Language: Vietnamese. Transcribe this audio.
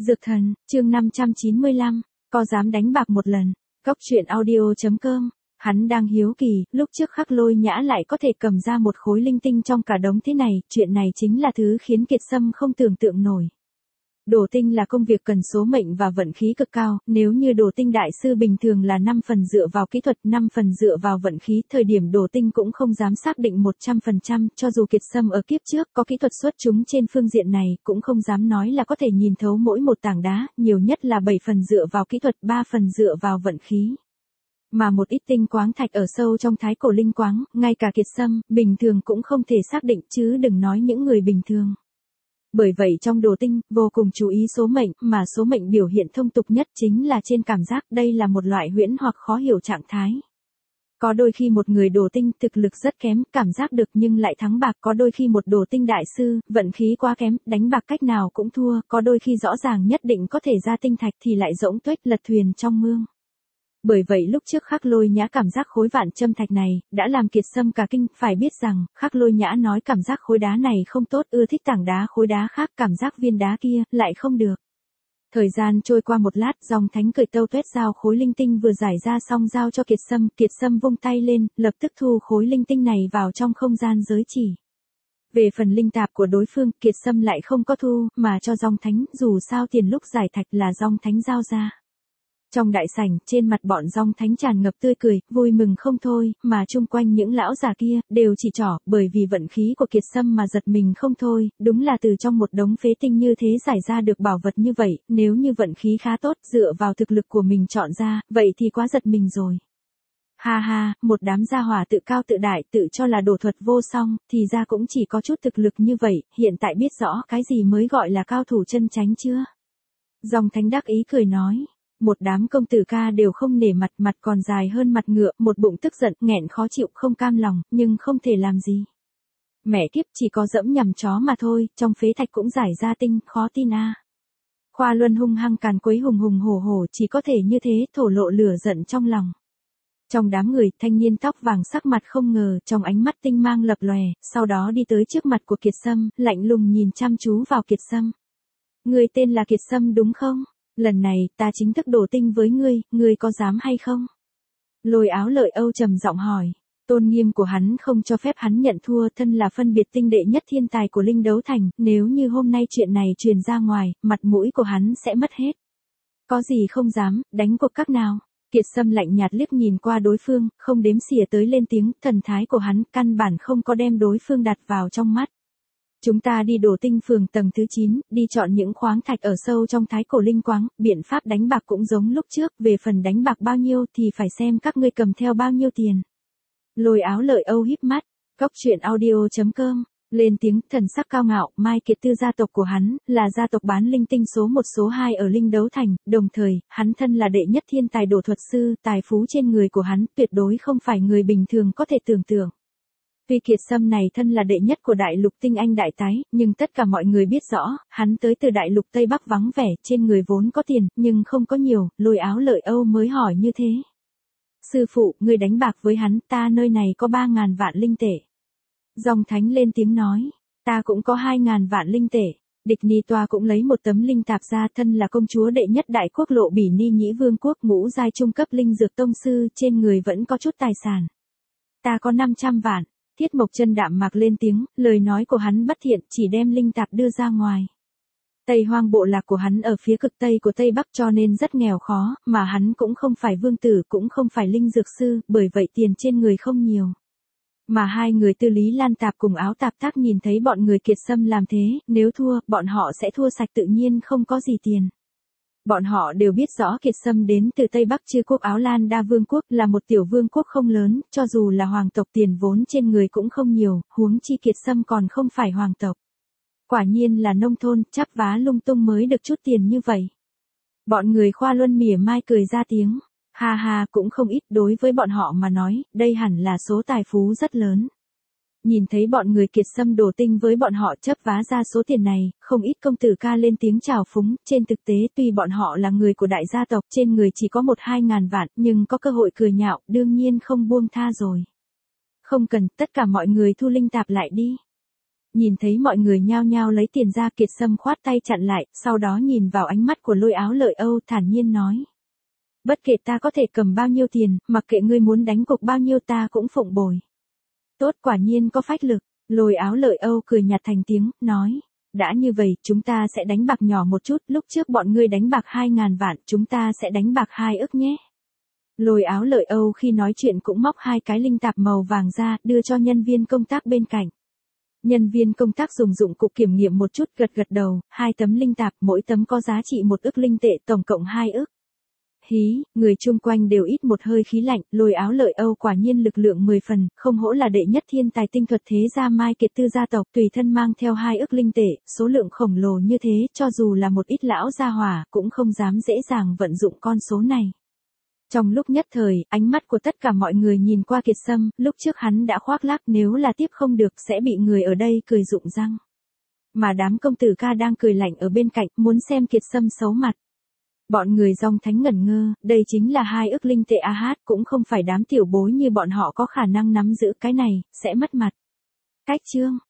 Dược thần, chương 595, có dám đánh bạc một lần. Cóc truyện audio.com. Hắn đang hiếu kỳ, lúc trước Khắc Lôi Nhã lại có thể cầm ra một khối linh tinh trong cả đống thế này, chuyện này chính là thứ khiến Kiệt Sâm không tưởng tượng nổi. Đổ tinh là công việc cần số mệnh và vận khí cực cao, nếu như đổ tinh đại sư bình thường là 5 phần dựa vào kỹ thuật, 5 phần dựa vào vận khí, thời điểm đổ tinh cũng không dám xác định 100%, cho dù Kiệt Sâm ở kiếp trước có kỹ thuật xuất chúng trên phương diện này, cũng không dám nói là có thể nhìn thấu mỗi một tảng đá, nhiều nhất là 7 phần dựa vào kỹ thuật, 3 phần dựa vào vận khí. Mà một ít tinh quáng thạch ở sâu trong thái cổ linh quáng, ngay cả Kiệt Sâm, bình thường cũng không thể xác định chứ đừng nói những người bình thường. Bởi vậy trong đồ tinh, vô cùng chú ý số mệnh, mà số mệnh biểu hiện thông tục nhất chính là trên cảm giác, đây là một loại huyễn hoặc khó hiểu trạng thái. Có đôi khi một người đồ tinh thực lực rất kém, cảm giác được nhưng lại thắng bạc, có đôi khi một đồ tinh đại sư, vận khí quá kém, đánh bạc cách nào cũng thua, có đôi khi rõ ràng nhất định có thể ra tinh thạch thì lại rỗng tuếch lật thuyền trong mương. Bởi vậy lúc trước Khắc Lôi Nhã cảm giác khối vạn châm thạch này, đã làm Kiệt Sâm cả kinh, phải biết rằng, Khắc Lôi Nhã nói cảm giác khối đá này không tốt, ưa thích tảng đá khối đá khác, cảm giác viên đá kia, lại không được. Thời gian trôi qua một lát, dòng thánh cởi tâu tuét giao khối linh tinh vừa giải ra xong giao cho Kiệt Sâm vung tay lên, lập tức thu khối linh tinh này vào trong không gian giới chỉ. Về phần linh tạp của đối phương, Kiệt Sâm lại không có thu, mà cho dòng thánh, dù sao tiền lúc giải thạch là dòng thánh giao ra. Trong đại sảnh, trên mặt bọn dòng thánh tràn ngập tươi cười, vui mừng không thôi, mà chung quanh những lão già kia, đều chỉ trỏ, bởi vì vận khí của Kiệt Sâm mà giật mình không thôi, đúng là từ trong một đống phế tinh như thế giải ra được bảo vật như vậy, nếu như vận khí khá tốt, dựa vào thực lực của mình chọn ra, vậy thì quá giật mình rồi. Ha ha, một đám gia hỏa tự cao tự đại, tự cho là đổ thuật vô song, thì ra cũng chỉ có chút thực lực như vậy, hiện tại biết rõ cái gì mới gọi là cao thủ chân chánh chưa? Dòng thánh đắc ý cười nói. Một đám công tử ca đều không nể mặt, mặt còn dài hơn mặt ngựa, một bụng tức giận, nghẹn khó chịu, không cam lòng, nhưng không thể làm gì. Mẹ kiếp, chỉ có dẫm nhầm chó mà thôi, trong phế thạch cũng giải ra tinh, khó tin a. Khoa Luân hung hăng càn quấy hùng hùng hổ hổ, chỉ có thể như thế, thổ lộ lửa giận trong lòng. Trong đám người, thanh niên tóc vàng sắc mặt không ngờ, trong ánh mắt tinh mang lập lòe, sau đó đi tới trước mặt của Kiệt Sâm, lạnh lùng nhìn chăm chú vào Kiệt Sâm. Người tên là Kiệt Sâm đúng không? Lần này, ta chính thức đổ tinh với ngươi có dám hay không? Lôi Áo Lợi Âu trầm giọng hỏi. Tôn nghiêm của hắn không cho phép hắn nhận thua, thân là phân biệt tinh đệ nhất thiên tài của Linh Đấu Thành, nếu như hôm nay chuyện này truyền ra ngoài, mặt mũi của hắn sẽ mất hết. Có gì không dám, đánh cuộc các nào? Kiệt Sâm lạnh nhạt liếc nhìn qua đối phương, không đếm xỉa tới lên tiếng, thần thái của hắn căn bản không có đem đối phương đặt vào trong mắt. Chúng ta đi đổ tinh phường tầng thứ 9, đi chọn những khoáng thạch ở sâu trong thái cổ linh quáng, biện pháp đánh bạc cũng giống lúc trước, về phần đánh bạc bao nhiêu thì phải xem các ngươi cầm theo bao nhiêu tiền. Lôi Áo Lợi Âu híp mắt, Cóc truyện audio.com, lên tiếng, thần sắc cao ngạo, Mai Kiệt Tư gia tộc của hắn, là gia tộc bán linh tinh số 1 số 2 ở Linh Đấu Thành, đồng thời, hắn thân là đệ nhất thiên tài đổ thuật sư, tài phú trên người của hắn tuyệt đối không phải người bình thường có thể tưởng tượng. Tuy Kiệt Sâm này thân là đệ nhất của đại lục tinh anh đại tái, nhưng tất cả mọi người biết rõ, hắn tới từ đại lục Tây Bắc vắng vẻ, trên người vốn có tiền, nhưng không có nhiều, Lôi Áo Lợi Âu mới hỏi như thế. Sư phụ, người đánh bạc với hắn, ta nơi này có 3.000 vạn linh tệ. Dòng thánh lên tiếng nói, ta cũng có 2.000 vạn linh tệ. Địch Ni Toa cũng lấy một tấm linh tạp ra, thân là công chúa đệ nhất đại quốc lộ Bỉ Ni Nhĩ Vương quốc, ngũ giai trung cấp linh dược tông sư, trên người vẫn có chút tài sản. Ta có 500 vạn. Thiết Mộc Chân đạm mạc lên tiếng, lời nói của hắn bất thiện, chỉ đem linh tạp đưa ra ngoài. Tây Hoang bộ lạc của hắn ở phía cực Tây của Tây Bắc cho nên rất nghèo khó, mà hắn cũng không phải vương tử, cũng không phải linh dược sư, bởi vậy tiền trên người không nhiều. Mà hai người Tư Lý Lan Tạp cùng Áo Tạp Tác nhìn thấy bọn người Kiệt Sâm làm thế, nếu thua, bọn họ sẽ thua sạch tự nhiên không có gì tiền. Bọn họ đều biết rõ Kiệt Sâm đến từ Tây Bắc Chư quốc Áo Lan Đa Vương quốc, là một tiểu vương quốc không lớn, cho dù là hoàng tộc tiền vốn trên người cũng không nhiều, huống chi Kiệt Sâm còn không phải hoàng tộc. Quả nhiên là nông thôn, chắp vá lung tung mới được chút tiền như vậy. Bọn người Khoa Luân mỉa mai cười ra tiếng, ha ha, cũng không ít, đối với bọn họ mà nói, đây hẳn là số tài phú rất lớn. Nhìn thấy bọn người Kiệt Sâm đổ tinh với bọn họ chấp vá ra số tiền này, không ít công tử ca lên tiếng chào phúng, trên thực tế tuy bọn họ là người của đại gia tộc, trên người chỉ có 1-2 ngàn vạn, nhưng có cơ hội cười nhạo, đương nhiên không buông tha rồi. Không cần, tất cả mọi người thu linh tạp lại đi. Nhìn thấy mọi người nhao nhao lấy tiền ra, Kiệt Sâm khoát tay chặn lại, sau đó nhìn vào ánh mắt của Lôi Áo Lợi Âu thản nhiên nói. Bất kể ta có thể cầm bao nhiêu tiền, mặc kệ ngươi muốn đánh cược bao nhiêu ta cũng phụng bồi. Tốt, quả nhiên có phách lực. Lôi Áo Lợi Âu cười nhạt thành tiếng, nói. Đã như vậy, chúng ta sẽ đánh bạc nhỏ một chút, lúc trước bọn ngươi đánh bạc 2.000 vạn, chúng ta sẽ đánh bạc 2 ức nhé. Lôi Áo Lợi Âu khi nói chuyện cũng móc 2 cái linh tạp màu vàng ra, đưa cho nhân viên công tác bên cạnh. Nhân viên công tác dùng dụng cụ kiểm nghiệm một chút, gật gật đầu, 2 tấm linh tạp, mỗi tấm có giá trị 1 ức linh tệ, tổng cộng 2 ức. Hí, người chung quanh đều ít một hơi khí lạnh, Lôi Áo Lợi Âu quả nhiên lực lượng 10 phần, không hổ là đệ nhất thiên tài tinh thuật thế gia Mai Kiệt Tư gia tộc, tùy thân mang theo 2 ức linh tệ, số lượng khổng lồ như thế, cho dù là một ít lão gia hỏa, cũng không dám dễ dàng vận dụng con số này. Trong lúc nhất thời, ánh mắt của tất cả mọi người nhìn qua Kiệt Sâm, lúc trước hắn đã khoác lác nếu là tiếp không được sẽ bị người ở đây cười rụng răng. Mà đám công tử ca đang cười lạnh ở bên cạnh, muốn xem Kiệt Sâm xấu mặt. Bọn người dòng thánh ngẩn ngơ, đây chính là 2 ức linh tệ AH, cũng không phải đám tiểu bối như bọn họ có khả năng nắm giữ cái này, sẽ mất mặt. Cách chương.